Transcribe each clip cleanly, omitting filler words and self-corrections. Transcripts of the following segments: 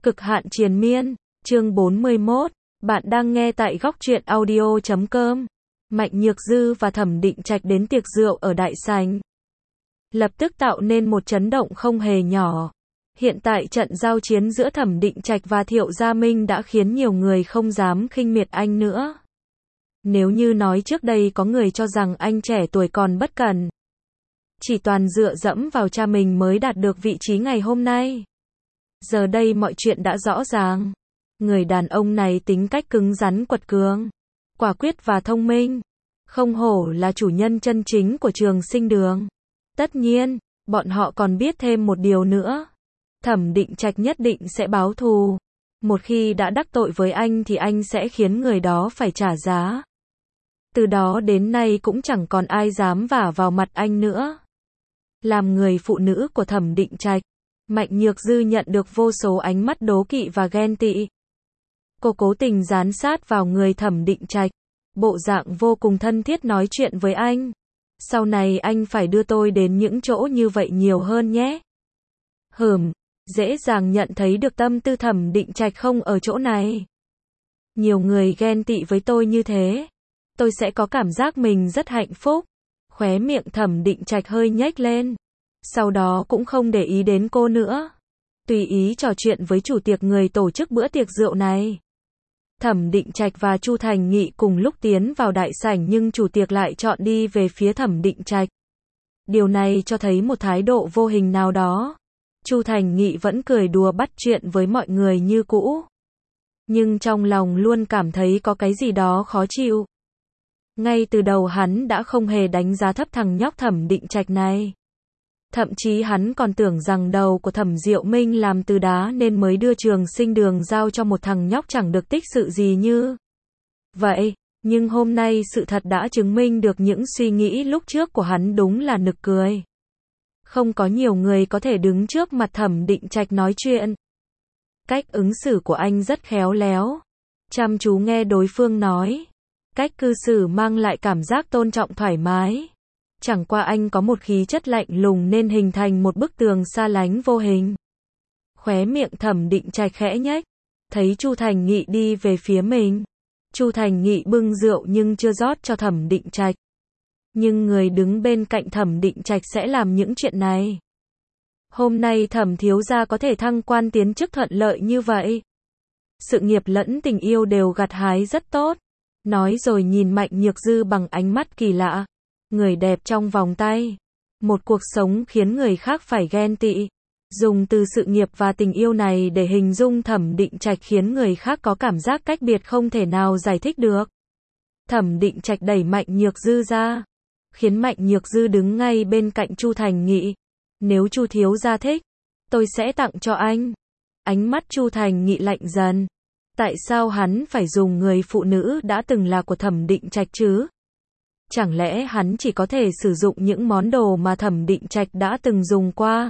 Cực hạn triền miên, chương 41, bạn đang nghe tại góc truyện audio.com. Mạnh Nhược Dư và Thẩm Định Trạch đến tiệc rượu ở đại sảnh, lập tức tạo nên một chấn động không hề nhỏ. Hiện tại trận giao chiến giữa Thẩm Định Trạch và Thiệu Gia Minh đã khiến nhiều người không dám khinh miệt anh nữa. Nếu như nói trước đây có người cho rằng anh trẻ tuổi còn bất cẩn, chỉ toàn dựa dẫm vào cha mình mới đạt được vị trí ngày hôm nay, giờ đây mọi chuyện đã rõ ràng. Người đàn ông này tính cách cứng rắn quật cường, quả quyết và thông minh, không hổ là chủ nhân chân chính của Trường Sinh Đường. Tất nhiên, bọn họ còn biết thêm một điều nữa. Thẩm Định Trạch nhất định sẽ báo thù. Một khi đã đắc tội với anh thì anh sẽ khiến người đó phải trả giá. Từ đó đến nay cũng chẳng còn ai dám vả vào mặt anh nữa. Làm người phụ nữ của Thẩm Định Trạch, Mạnh Nhược Dư nhận được vô số ánh mắt đố kỵ và ghen tị. Cô cố tình dán sát vào người Thẩm Định Trạch, bộ dạng vô cùng thân thiết nói chuyện với anh. Sau này anh phải đưa tôi đến những chỗ như vậy nhiều hơn nhé. Dễ dàng nhận thấy được tâm tư Thẩm Định Trạch không ở chỗ này. Nhiều người ghen tị với tôi như thế, tôi sẽ có cảm giác mình rất hạnh phúc. Khóe miệng Thẩm Định Trạch hơi nhếch lên. Sau đó cũng không để ý đến cô nữa, tùy ý trò chuyện với chủ tiệc người tổ chức bữa tiệc rượu này. Thẩm Định Trạch và Chu Thành Nghị cùng lúc tiến vào đại sảnh nhưng chủ tiệc lại chọn đi về phía Thẩm Định Trạch. Điều này cho thấy một thái độ vô hình nào đó. Chu Thành Nghị vẫn cười đùa bắt chuyện với mọi người như cũ, nhưng trong lòng luôn cảm thấy có cái gì đó khó chịu. Ngay từ đầu hắn đã không hề đánh giá thấp thằng nhóc Thẩm Định Trạch này. Thậm chí hắn còn tưởng rằng đầu của Thẩm Diệu Minh làm từ đá nên mới đưa Trường Sinh Đường giao cho một thằng nhóc chẳng được tích sự gì như vậy. Nhưng hôm nay sự thật đã chứng minh được những suy nghĩ lúc trước của hắn đúng là nực cười. Không có nhiều người có thể đứng trước mặt Thẩm Định Trạch nói chuyện. Cách ứng xử của anh rất khéo léo, chăm chú nghe đối phương nói. Cách cư xử mang lại cảm giác tôn trọng thoải mái. Chẳng qua anh có một khí chất lạnh lùng nên hình thành một bức tường xa lánh vô hình. Khóe miệng Thẩm Định Trạch khẽ nhếch, thấy Chu Thành Nghị đi về phía mình. Chu Thành Nghị bưng rượu nhưng chưa rót cho Thẩm Định Trạch. Nhưng người đứng bên cạnh Thẩm Định Trạch sẽ làm những chuyện này. Hôm nay Thẩm thiếu gia có thể thăng quan tiến chức thuận lợi như vậy. Sự nghiệp lẫn tình yêu đều gặt hái rất tốt. Nói rồi nhìn Mạnh Nhược Dư bằng ánh mắt kỳ lạ. Người đẹp trong vòng tay. Một cuộc sống khiến người khác phải ghen tị. Dùng từ sự nghiệp và tình yêu này để hình dung Thẩm Định Trạch khiến người khác có cảm giác cách biệt không thể nào giải thích được. Thẩm Định Trạch đẩy Mạnh Nhược Dư ra, khiến Mạnh Nhược Dư đứng ngay bên cạnh Chu Thành Nghị. Nếu Chu thiếu gia thích, tôi sẽ tặng cho anh. Ánh mắt Chu Thành Nghị lạnh dần. Tại sao hắn phải dùng người phụ nữ đã từng là của Thẩm Định Trạch chứ? Chẳng lẽ hắn chỉ có thể sử dụng những món đồ mà Thẩm Định Trạch đã từng dùng qua?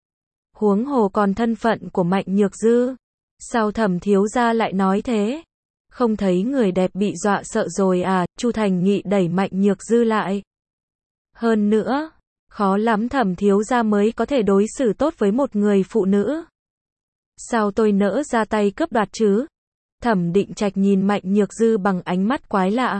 Huống hồ còn thân phận của Mạnh Nhược Dư. Sao Thẩm thiếu gia lại nói thế? Không thấy người đẹp bị dọa sợ rồi à? Chu Thành Nghị đẩy Mạnh Nhược Dư lại. Hơn nữa, khó lắm Thẩm thiếu gia mới có thể đối xử tốt với một người phụ nữ. Sao tôi nỡ ra tay cướp đoạt chứ? Thẩm Định Trạch nhìn Mạnh Nhược Dư bằng ánh mắt quái lạ.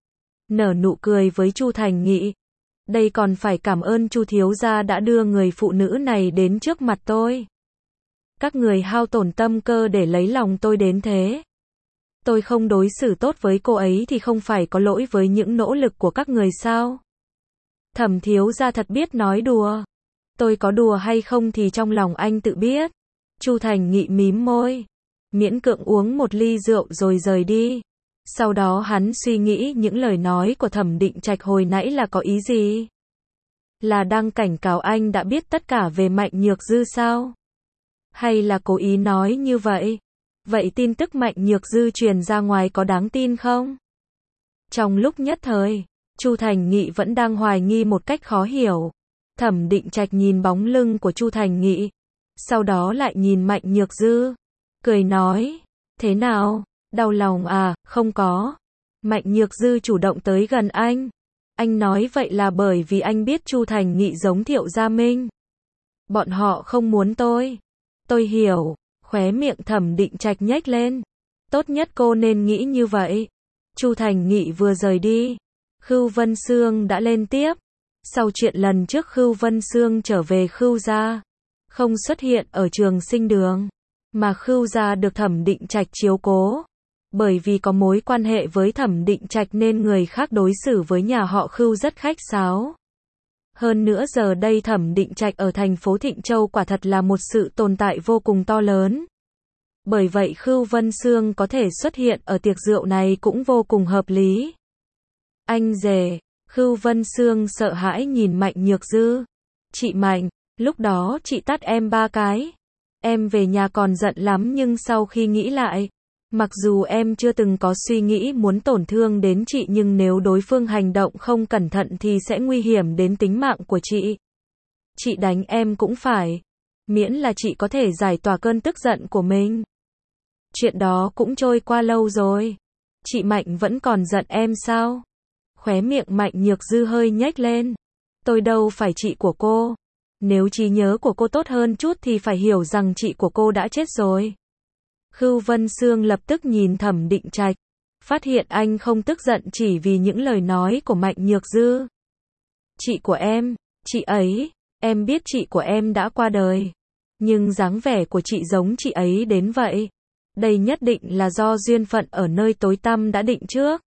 Nở nụ cười với Chu Thành Nghị. Đây còn phải cảm ơn Chu thiếu gia đã đưa người phụ nữ này đến trước mặt tôi. Các người hao tổn tâm cơ để lấy lòng tôi đến thế. Tôi không đối xử tốt với cô ấy thì không phải có lỗi với những nỗ lực của các người sao? Thẩm thiếu gia thật biết nói đùa. Tôi có đùa hay không thì trong lòng anh tự biết. Chu Thành Nghị mím môi, miễn cưỡng uống một ly rượu rồi rời đi. Sau đó hắn suy nghĩ những lời nói của Thẩm Định Trạch hồi nãy là có ý gì? Là đang cảnh cáo anh đã biết tất cả về Mạnh Nhược Dư sao? Hay là cố ý nói như vậy? Vậy tin tức Mạnh Nhược Dư truyền ra ngoài có đáng tin không? Trong lúc nhất thời, Chu Thành Nghị vẫn đang hoài nghi một cách khó hiểu. Thẩm Định Trạch nhìn bóng lưng của Chu Thành Nghị, sau đó lại nhìn Mạnh Nhược Dư, cười nói, thế nào? Đau lòng à? Không có. Mạnh Nhược Dư chủ động tới gần anh. Anh nói vậy là bởi vì anh biết Chu Thành Nghị giống Thiệu Gia Minh. Bọn họ không muốn tôi. Tôi hiểu. Khóe miệng Thẩm Định Trạch nhếch lên. Tốt nhất cô nên nghĩ như vậy. Chu Thành Nghị vừa rời đi, Khưu Vân Sương đã lên tiếp. Sau chuyện lần trước Khưu Vân Sương trở về Khưu gia, không xuất hiện ở Trường Sinh Đường, mà Khưu gia được Thẩm Định Trạch chiếu cố. Bởi vì có mối quan hệ với Thẩm Định Trạch nên người khác đối xử với nhà họ Khưu rất khách sáo. Hơn nữa giờ đây Thẩm Định Trạch ở thành phố Thịnh Châu quả thật là một sự tồn tại vô cùng to lớn. Bởi vậy Khưu Vân Sương có thể xuất hiện ở tiệc rượu này cũng vô cùng hợp lý. Anh rể, Khưu Vân Sương sợ hãi nhìn Mạnh Nhược Dư. Chị Mạnh, lúc đó chị tát em 3 cái. Em về nhà còn giận lắm nhưng sau khi nghĩ lại, mặc dù em chưa từng có suy nghĩ muốn tổn thương đến chị nhưng nếu đối phương hành động không cẩn thận thì sẽ nguy hiểm đến tính mạng của chị. Chị đánh em cũng phải, miễn là chị có thể giải tỏa cơn tức giận của mình. Chuyện đó cũng trôi qua lâu rồi. Chị Mạnh vẫn còn giận em sao? Khóe miệng Mạnh Nhược Dư hơi nhếch lên. Tôi đâu phải chị của cô. Nếu trí nhớ của cô tốt hơn chút thì phải hiểu rằng chị của cô đã chết rồi. Khưu Vân Sương lập tức nhìn Thẩm Định Trạch, phát hiện anh không tức giận chỉ vì những lời nói của Mạnh Nhược Dư. Chị của em, chị ấy, em biết chị của em đã qua đời. Nhưng dáng vẻ của chị giống chị ấy đến vậy. Đây nhất định là do duyên phận ở nơi tối tăm đã định trước.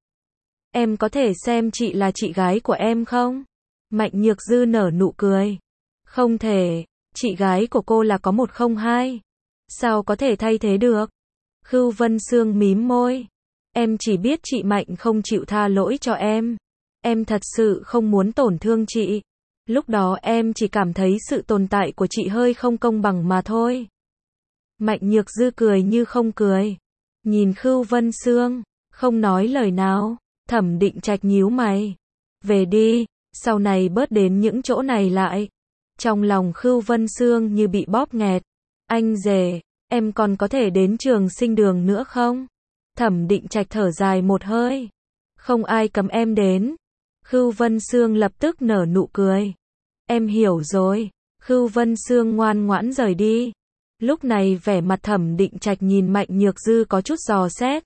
Em có thể xem chị là chị gái của em không? Mạnh Nhược Dư nở nụ cười. Không thể, chị gái của cô là có 102. Sao có thể thay thế được? Khưu Vân Sương mím môi. Em chỉ biết chị Mạnh không chịu tha lỗi cho em. Em thật sự không muốn tổn thương chị. Lúc đó em chỉ cảm thấy sự tồn tại của chị hơi không công bằng mà thôi. Mạnh Nhược Dư cười như không cười. Nhìn Khưu Vân Sương, không nói lời nào. Thẩm Định Trạch nhíu mày. Về đi, sau này bớt đến những chỗ này lại. Trong lòng Khưu Vân Sương như bị bóp nghẹt. Anh rể, em còn có thể đến Trường Sinh Đường nữa không? Thẩm Định Trạch thở dài một hơi. Không ai cấm em đến. Khưu Vân Sương lập tức nở nụ cười. Em hiểu rồi. Khưu Vân Sương ngoan ngoãn rời đi. Lúc này vẻ mặt Thẩm Định Trạch nhìn Mạnh Nhược Dư có chút dò xét.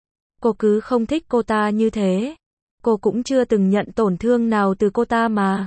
Cô cứ không thích cô ta như thế. Cô cũng chưa từng nhận tổn thương nào từ cô ta mà.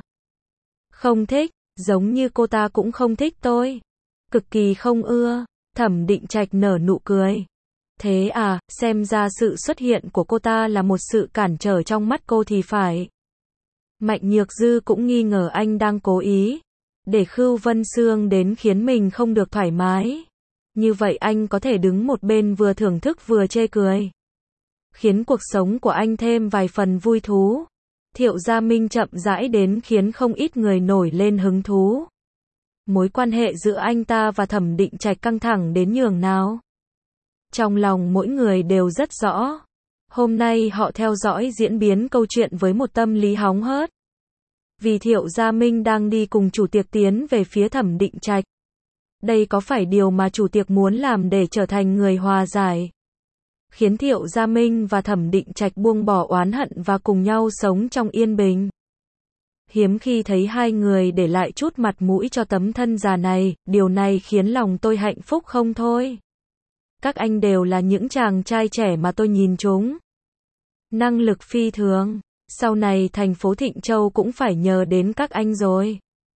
Không thích, giống như cô ta cũng không thích tôi. Cực kỳ không ưa. Thẩm Định Trạch nở nụ cười. Thế à, xem ra sự xuất hiện của cô ta là một sự cản trở trong mắt cô thì phải. Mạnh Nhược Dư cũng nghi ngờ anh đang cố ý để Khưu Vân Sương đến khiến mình không được thoải mái. Như vậy anh có thể đứng một bên vừa thưởng thức vừa chê cười, khiến cuộc sống của anh thêm vài phần vui thú. Thiệu Gia Minh chậm rãi đến khiến không ít người nổi lên hứng thú. Mối quan hệ giữa anh ta và Thẩm Định Trạch căng thẳng đến nhường nào. Trong lòng mỗi người đều rất rõ. Hôm nay họ theo dõi diễn biến câu chuyện với một tâm lý hóng hớt. Vì Thiệu Gia Minh đang đi cùng chủ tiệc tiến về phía Thẩm Định Trạch. Đây có phải điều mà chủ tiệc muốn làm để trở thành người hòa giải, khiến Thiệu Gia Minh và Thẩm Định Trạch buông bỏ oán hận và cùng nhau sống trong yên bình. Hiếm khi thấy hai người để lại chút mặt mũi cho tấm thân già này, điều này khiến lòng tôi hạnh phúc không thôi. Các anh đều là những chàng trai trẻ mà tôi nhìn chúng. Năng lực phi thường, sau này thành phố Thịnh Châu cũng phải nhờ đến các anh rồi.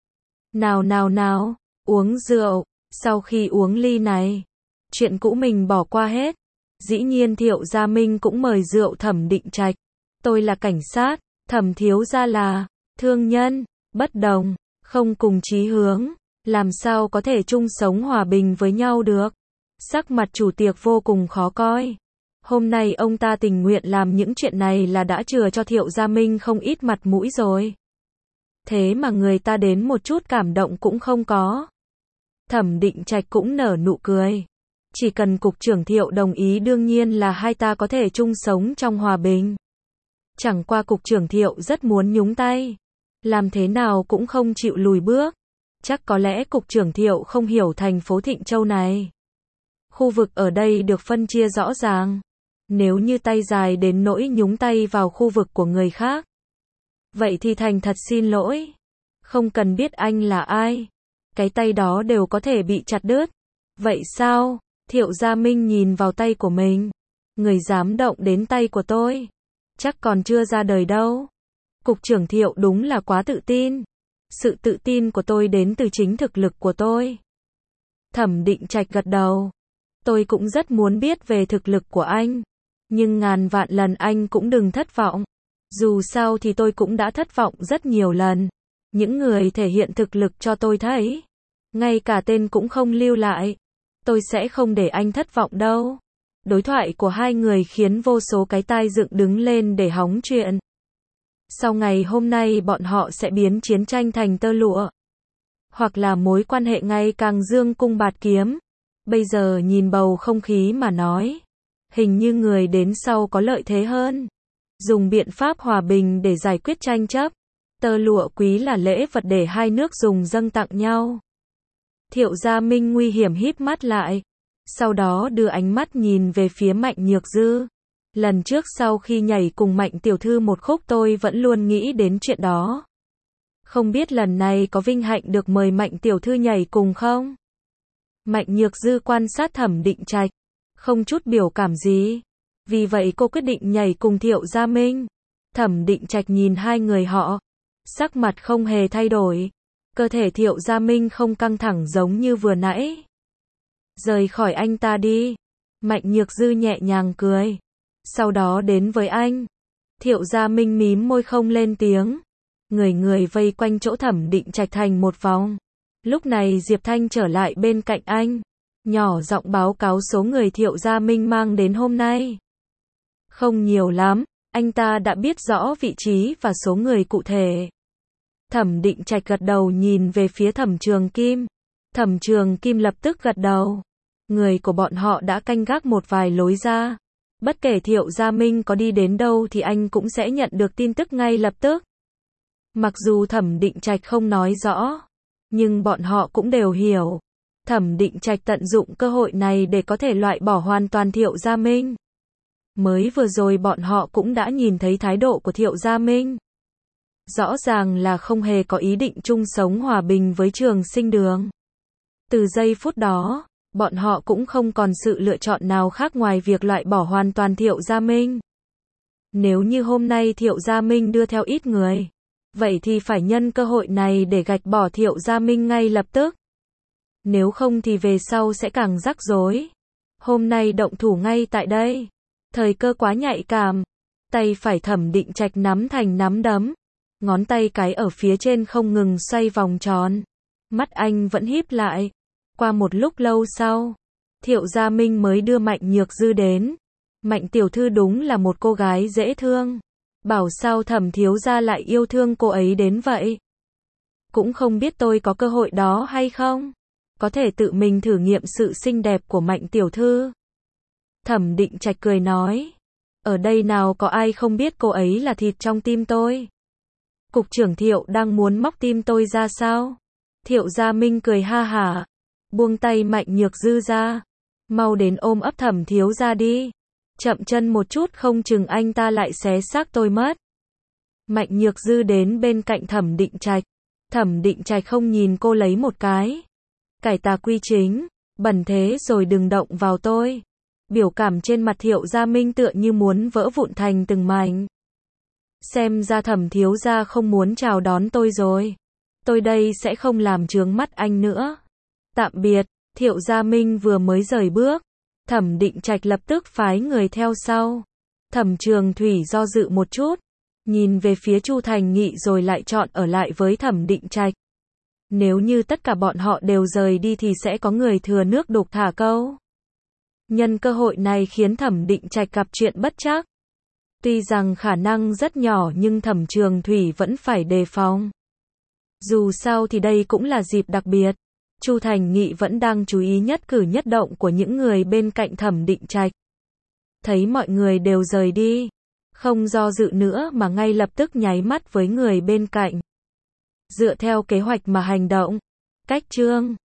Nào, uống rượu, sau khi uống ly này, chuyện cũ mình bỏ qua hết. Dĩ nhiên Thiệu Gia Minh cũng mời rượu Thẩm Định Trạch. Tôi là cảnh sát, Thẩm thiếu gia là thương nhân, bất đồng, không cùng chí hướng, làm sao có thể chung sống hòa bình với nhau được. Sắc mặt chủ tiệc vô cùng khó coi. Hôm nay ông ta tình nguyện làm những chuyện này là đã chừa cho Thiệu Gia Minh không ít mặt mũi rồi. Thế mà người ta đến một chút cảm động cũng không có. Thẩm Định Trạch cũng nở nụ cười. Chỉ cần cục trưởng Thiệu đồng ý đương nhiên là hai ta có thể chung sống trong hòa bình. Chẳng qua cục trưởng Thiệu rất muốn nhúng tay. Làm thế nào cũng không chịu lùi bước. Chắc có lẽ cục trưởng Thiệu không hiểu thành phố Thịnh Châu này. Khu vực ở đây được phân chia rõ ràng. Nếu như tay dài đến nỗi nhúng tay vào khu vực của người khác, vậy thì thành thật xin lỗi. Không cần biết anh là ai. Cái tay đó đều có thể bị chặt đứt. Vậy sao? Thiệu Gia Minh nhìn vào tay của mình. Người dám động đến tay của tôi, chắc còn chưa ra đời đâu. Cục trưởng Thiệu đúng là quá tự tin. Sự tự tin của tôi đến từ chính thực lực của tôi. Thẩm Định Trạch gật đầu. Tôi cũng rất muốn biết về thực lực của anh. Nhưng ngàn vạn lần anh cũng đừng thất vọng. Dù sao thì tôi cũng đã thất vọng rất nhiều lần. Những người thể hiện thực lực cho tôi thấy, ngay cả tên cũng không lưu lại. Tôi sẽ không để anh thất vọng đâu. Đối thoại của hai người khiến vô số cái tai dựng đứng lên để hóng chuyện. Sau ngày hôm nay bọn họ sẽ biến chiến tranh thành tơ lụa. Hoặc là mối quan hệ ngày càng dương cung bạt kiếm. Bây giờ nhìn bầu không khí mà nói, hình như người đến sau có lợi thế hơn. Dùng biện pháp hòa bình để giải quyết tranh chấp. Tơ lụa quý là lễ vật để hai nước dùng dâng tặng nhau. Thiệu Gia Minh nguy hiểm híp mắt lại. Sau đó đưa ánh mắt nhìn về phía Mạnh Nhược Dư. Lần trước sau khi nhảy cùng Mạnh tiểu thư một khúc tôi vẫn luôn nghĩ đến chuyện đó. Không biết lần này có vinh hạnh được mời Mạnh tiểu thư nhảy cùng không? Mạnh Nhược Dư quan sát Thẩm Định Trạch, không chút biểu cảm gì. Vì vậy cô quyết định nhảy cùng Thiệu Gia Minh. Thẩm Định Trạch nhìn hai người họ, sắc mặt không hề thay đổi. Cơ thể Thiệu Gia Minh không căng thẳng giống như vừa nãy. Rời khỏi anh ta đi. Mạnh Nhược Dư nhẹ nhàng cười. Sau đó đến với anh. Thiệu Gia Minh mím môi không lên tiếng. Người vây quanh chỗ Thẩm Định Trạch thành một vòng. Lúc này Diệp Thanh trở lại bên cạnh anh. Nhỏ giọng báo cáo số người Thiệu Gia Minh mang đến hôm nay. Không nhiều lắm, anh ta đã biết rõ vị trí và số người cụ thể. Thẩm Định Trạch gật đầu nhìn về phía Thẩm Trường Kim. Thẩm Trường Kim lập tức gật đầu. Người của bọn họ đã canh gác một vài lối ra. Bất kể Thiệu Gia Minh có đi đến đâu thì anh cũng sẽ nhận được tin tức ngay lập tức. Mặc dù Thẩm Định Trạch không nói rõ, nhưng bọn họ cũng đều hiểu. Thẩm Định Trạch tận dụng cơ hội này để có thể loại bỏ hoàn toàn Thiệu Gia Minh. Mới vừa rồi bọn họ cũng đã nhìn thấy thái độ của Thiệu Gia Minh. Rõ ràng là không hề có ý định chung sống hòa bình với Trường Sinh Đường. Từ giây phút đó, bọn họ cũng không còn sự lựa chọn nào khác ngoài việc loại bỏ hoàn toàn Thiệu Gia Minh. Nếu như hôm nay Thiệu Gia Minh đưa theo ít người, vậy thì phải nhân cơ hội này để gạch bỏ Thiệu Gia Minh ngay lập tức. Nếu không thì về sau sẽ càng rắc rối. Hôm nay động thủ ngay tại đây. Thời cơ quá nhạy cảm. Tay phải Thẩm Định Trạch nắm thành nắm đấm. Ngón tay cái ở phía trên không ngừng xoay vòng tròn. Mắt anh vẫn híp lại. Qua một lúc lâu sau, Thiệu Gia Minh mới đưa Mạnh Nhược Dư đến. Mạnh tiểu thư đúng là một cô gái dễ thương. Bảo sao Thẩm thiếu gia lại yêu thương cô ấy đến vậy. Cũng không biết tôi có cơ hội đó hay không. Có thể tự mình thử nghiệm sự xinh đẹp của Mạnh tiểu thư. Thẩm Định Trạch cười nói. Ở đây nào có ai không biết cô ấy là thịt trong tim tôi. Cục trưởng Thiệu đang muốn móc tim tôi ra sao? Thiệu Gia Minh cười ha hả. Buông tay Mạnh Nhược Dư ra. Mau đến ôm ấp Thẩm thiếu gia đi. Chậm chân một chút không chừng anh ta lại xé xác tôi mất. Mạnh Nhược Dư đến bên cạnh Thẩm Định Trạch. Thẩm Định Trạch không nhìn cô lấy một cái. Cải tà quy chính. Bẩn thế rồi đừng động vào tôi. Biểu cảm trên mặt Thiệu Gia Minh tựa như muốn vỡ vụn thành từng mảnh. Xem ra Thẩm thiếu gia không muốn chào đón tôi rồi. Tôi đây sẽ không làm chướng mắt anh nữa. Tạm biệt. Thiệu Gia Minh vừa mới rời bước, Thẩm Định Trạch lập tức phái người theo sau. Thẩm Trường Thủy do dự một chút, nhìn về phía Chu Thành Nghị rồi lại chọn ở lại với Thẩm Định Trạch. Nếu như tất cả bọn họ đều rời đi thì sẽ có người thừa nước đục thả câu. Nhân cơ hội này khiến Thẩm Định Trạch gặp chuyện bất trắc. Tuy rằng khả năng rất nhỏ nhưng Thẩm Trường Thủy vẫn phải đề phòng. Dù sao thì đây cũng là dịp đặc biệt. Chu Thành Nghị vẫn đang chú ý nhất cử nhất động của những người bên cạnh Thẩm Định Trạch. Thấy mọi người đều rời đi, không do dự nữa mà ngay lập tức nháy mắt với người bên cạnh. Dựa theo kế hoạch mà hành động. Cách chương